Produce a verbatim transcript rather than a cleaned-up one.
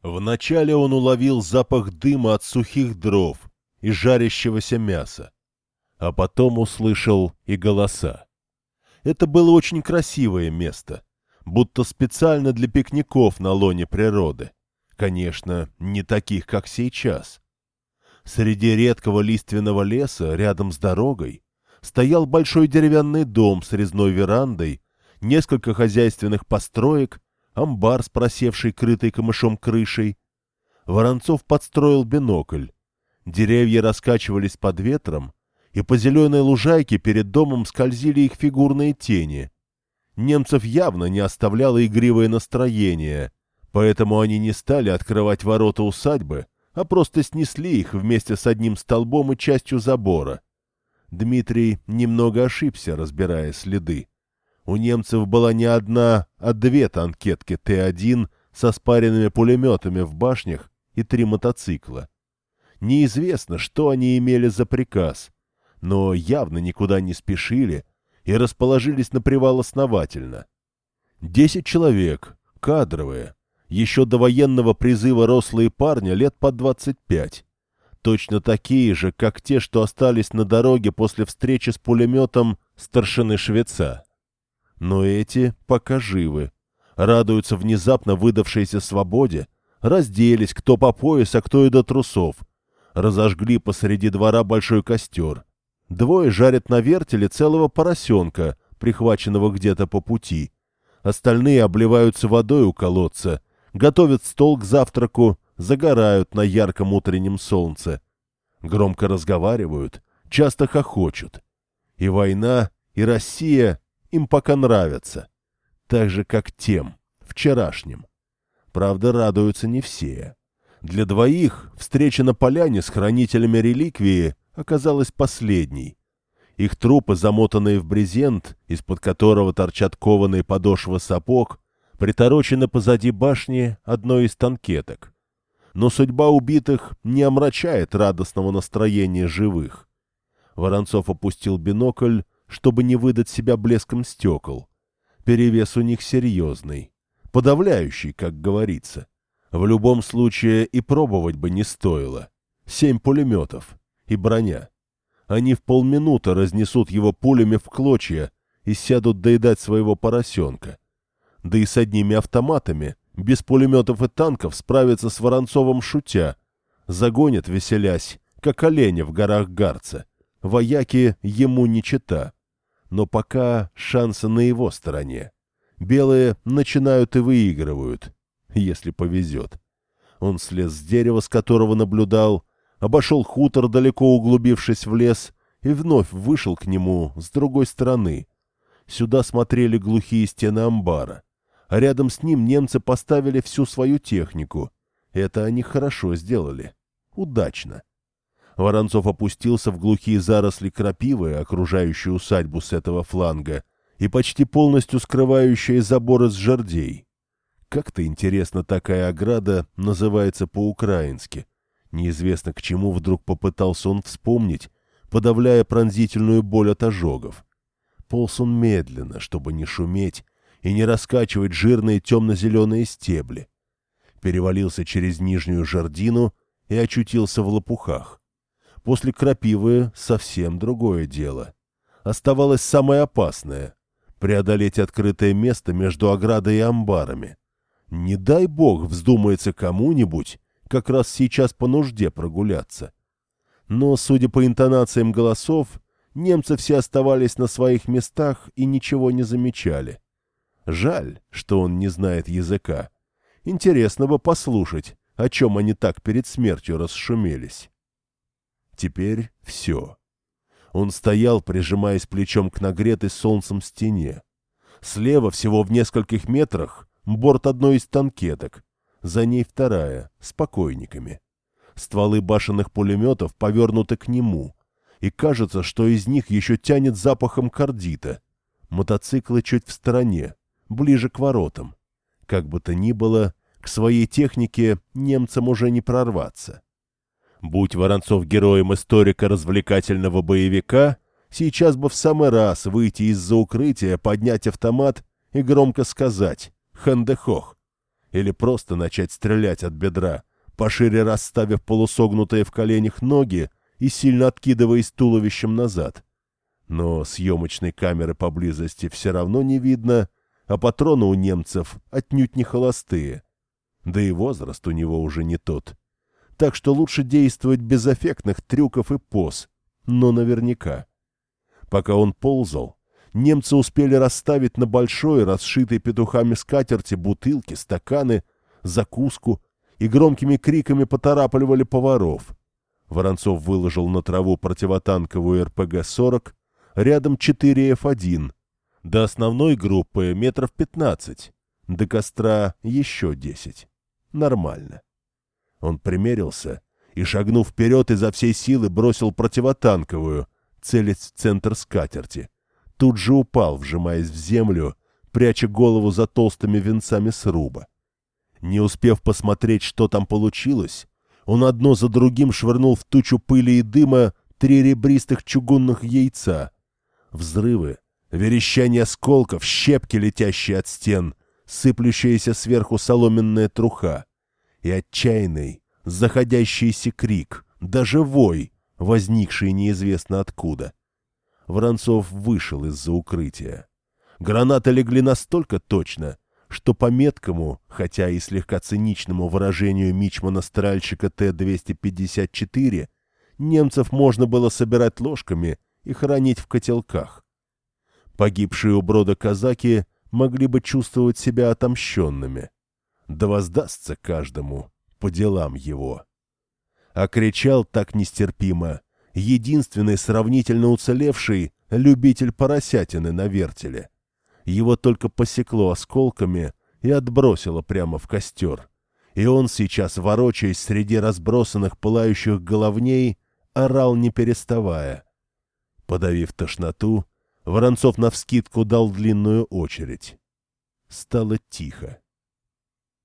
Вначале он уловил запах дыма от сухих дров и жарящегося мяса, а потом услышал и голоса. Это было очень красивое место, будто специально для пикников на лоне природы. Конечно, не таких, как сейчас. Среди редкого лиственного леса, рядом с дорогой, стоял большой деревянный дом с резной верандой, несколько хозяйственных построек, амбар с просевшей крытой камышом крышей. Воронцов подстроил бинокль. Деревья раскачивались под ветром, и по зеленой лужайке перед домом скользили их фигурные тени. Немцев явно не оставляло игривое настроение, поэтому они не стали открывать ворота усадьбы, а просто снесли их вместе с одним столбом и частью забора. Дмитрий немного ошибся, разбирая следы. У немцев была не одна, а две танкетки Т один со спаренными пулеметами в башнях и три мотоцикла. Неизвестно, что они имели за приказ, но явно никуда не спешили и расположились на привал основательно. Десять человек, кадровые, еще до военного призыва рослые парни лет по двадцать пять. Точно такие же, как те, что остались на дороге после встречи с пулеметом старшины Швеца. Но эти пока живы, радуются внезапно выдавшейся свободе, разделись кто по пояс, а кто и до трусов, разожгли посреди двора большой костер. Двое жарят на вертеле целого поросенка, прихваченного где-то по пути. Остальные обливаются водой у колодца, готовят стол к завтраку, загорают на ярком утреннем солнце. Громко разговаривают, часто хохочут. И война, и Россия им пока нравятся, так же, как тем, вчерашним. Правда, радуются не все. Для двоих встреча на поляне с хранителями реликвии оказалась последней. Их трупы, замотанные в брезент, из-под которого торчат кованые подошвы сапог, приторочены позади башни одной из танкеток. Но судьба убитых не омрачает радостного настроения живых. Воронцов опустил бинокль, чтобы не выдать себя блеском стекол. Перевес у них серьезный, подавляющий, как говорится. В любом случае и пробовать бы не стоило. Семь пулеметов и броня. Они в полминуты разнесут его пулями в клочья и сядут доедать своего поросенка. Да и с одними автоматами, без пулеметов и танков, справятся с Воронцовым шутя. Загонят, веселясь, как оленя в горах Гарца. Вояки ему не чета. Но пока шансы на его стороне. Белые начинают и выигрывают, если повезет. Он слез с дерева, с которого наблюдал, обошел хутор, далеко углубившись в лес, и вновь вышел к нему с другой стороны. Сюда смотрели глухие стены амбара, а рядом с ним немцы поставили всю свою технику. Это они хорошо сделали. Удачно. Воронцов опустился в глухие заросли крапивы, окружающие усадьбу с этого фланга, и почти полностью скрывающие заборы с жердей. Как-то интересно такая ограда называется по-украински. Неизвестно, к чему вдруг попытался он вспомнить, подавляя пронзительную боль от ожогов. Полз он медленно, чтобы не шуметь и не раскачивать жирные темно-зеленые стебли. Перевалился через нижнюю жердину и очутился в лопухах. После крапивы совсем другое дело. Оставалось самое опасное — преодолеть открытое место между оградой и амбарами. Не дай бог вздумается кому-нибудь как раз сейчас по нужде прогуляться. Но, судя по интонациям голосов, немцы все оставались на своих местах и ничего не замечали. Жаль, что он не знает языка. Интересно бы послушать, о чем они так перед смертью расшумелись. Теперь все. Он стоял, прижимаясь плечом к нагретой солнцем стене. Слева, всего в нескольких метрах, борт одной из танкеток. За ней вторая, с покойниками. Стволы башенных пулеметов повернуты к нему. И кажется, что из них еще тянет запахом кардита. Мотоциклы чуть в стороне, ближе к воротам. Как бы то ни было, к своей технике немцам уже не прорваться. Будь Воронцов героем историко-развлекательного боевика, сейчас бы в самый раз выйти из-за укрытия, поднять автомат и громко сказать «Хэндехох!» или просто начать стрелять от бедра, пошире расставив полусогнутые в коленях ноги и сильно откидываясь туловищем назад. Но съемочной камеры поблизости все равно не видно, а патроны у немцев отнюдь не холостые. Да и возраст у него уже не тот. Так что лучше действовать без эффектных трюков и поз, но наверняка. Пока он ползал, немцы успели расставить на большой, расшитой петухами скатерти бутылки, стаканы, закуску и громкими криками поторапливали поваров. Воронцов выложил на траву противотанковую эр пэ гэ сорок, рядом четыре эф один, до основной группы метров пятнадцать, до костра еще десять. Нормально. Он примерился и, шагнув вперед, изо всей силы бросил противотанковую, целясь в центр скатерти. Тут же упал, вжимаясь в землю, пряча голову за толстыми венцами сруба. Не успев посмотреть, что там получилось, он одно за другим швырнул в тучу пыли и дыма три ребристых чугунных яйца. Взрывы, верещание осколков, щепки, летящие от стен, сыплющаяся сверху соломенная труха и отчаянный, заходящийся крик, даже вой, возникший неизвестно откуда. Воронцов вышел из-за укрытия. Гранаты легли настолько точно, что по меткому, хотя и слегка циничному выражению мичмана-стральщика Т двести пятьдесят четыре, немцев можно было собирать ложками и хранить в котелках. Погибшие у брода казаки могли бы чувствовать себя отомщенными. Да воздастся каждому по делам его. А кричал так нестерпимо единственный сравнительно уцелевший любитель поросятины на вертеле. Его только посекло осколками и отбросило прямо в костер. И он сейчас, ворочаясь среди разбросанных пылающих головней, орал не переставая. Подавив тошноту, Воронцов навскидку дал длинную очередь. Стало тихо.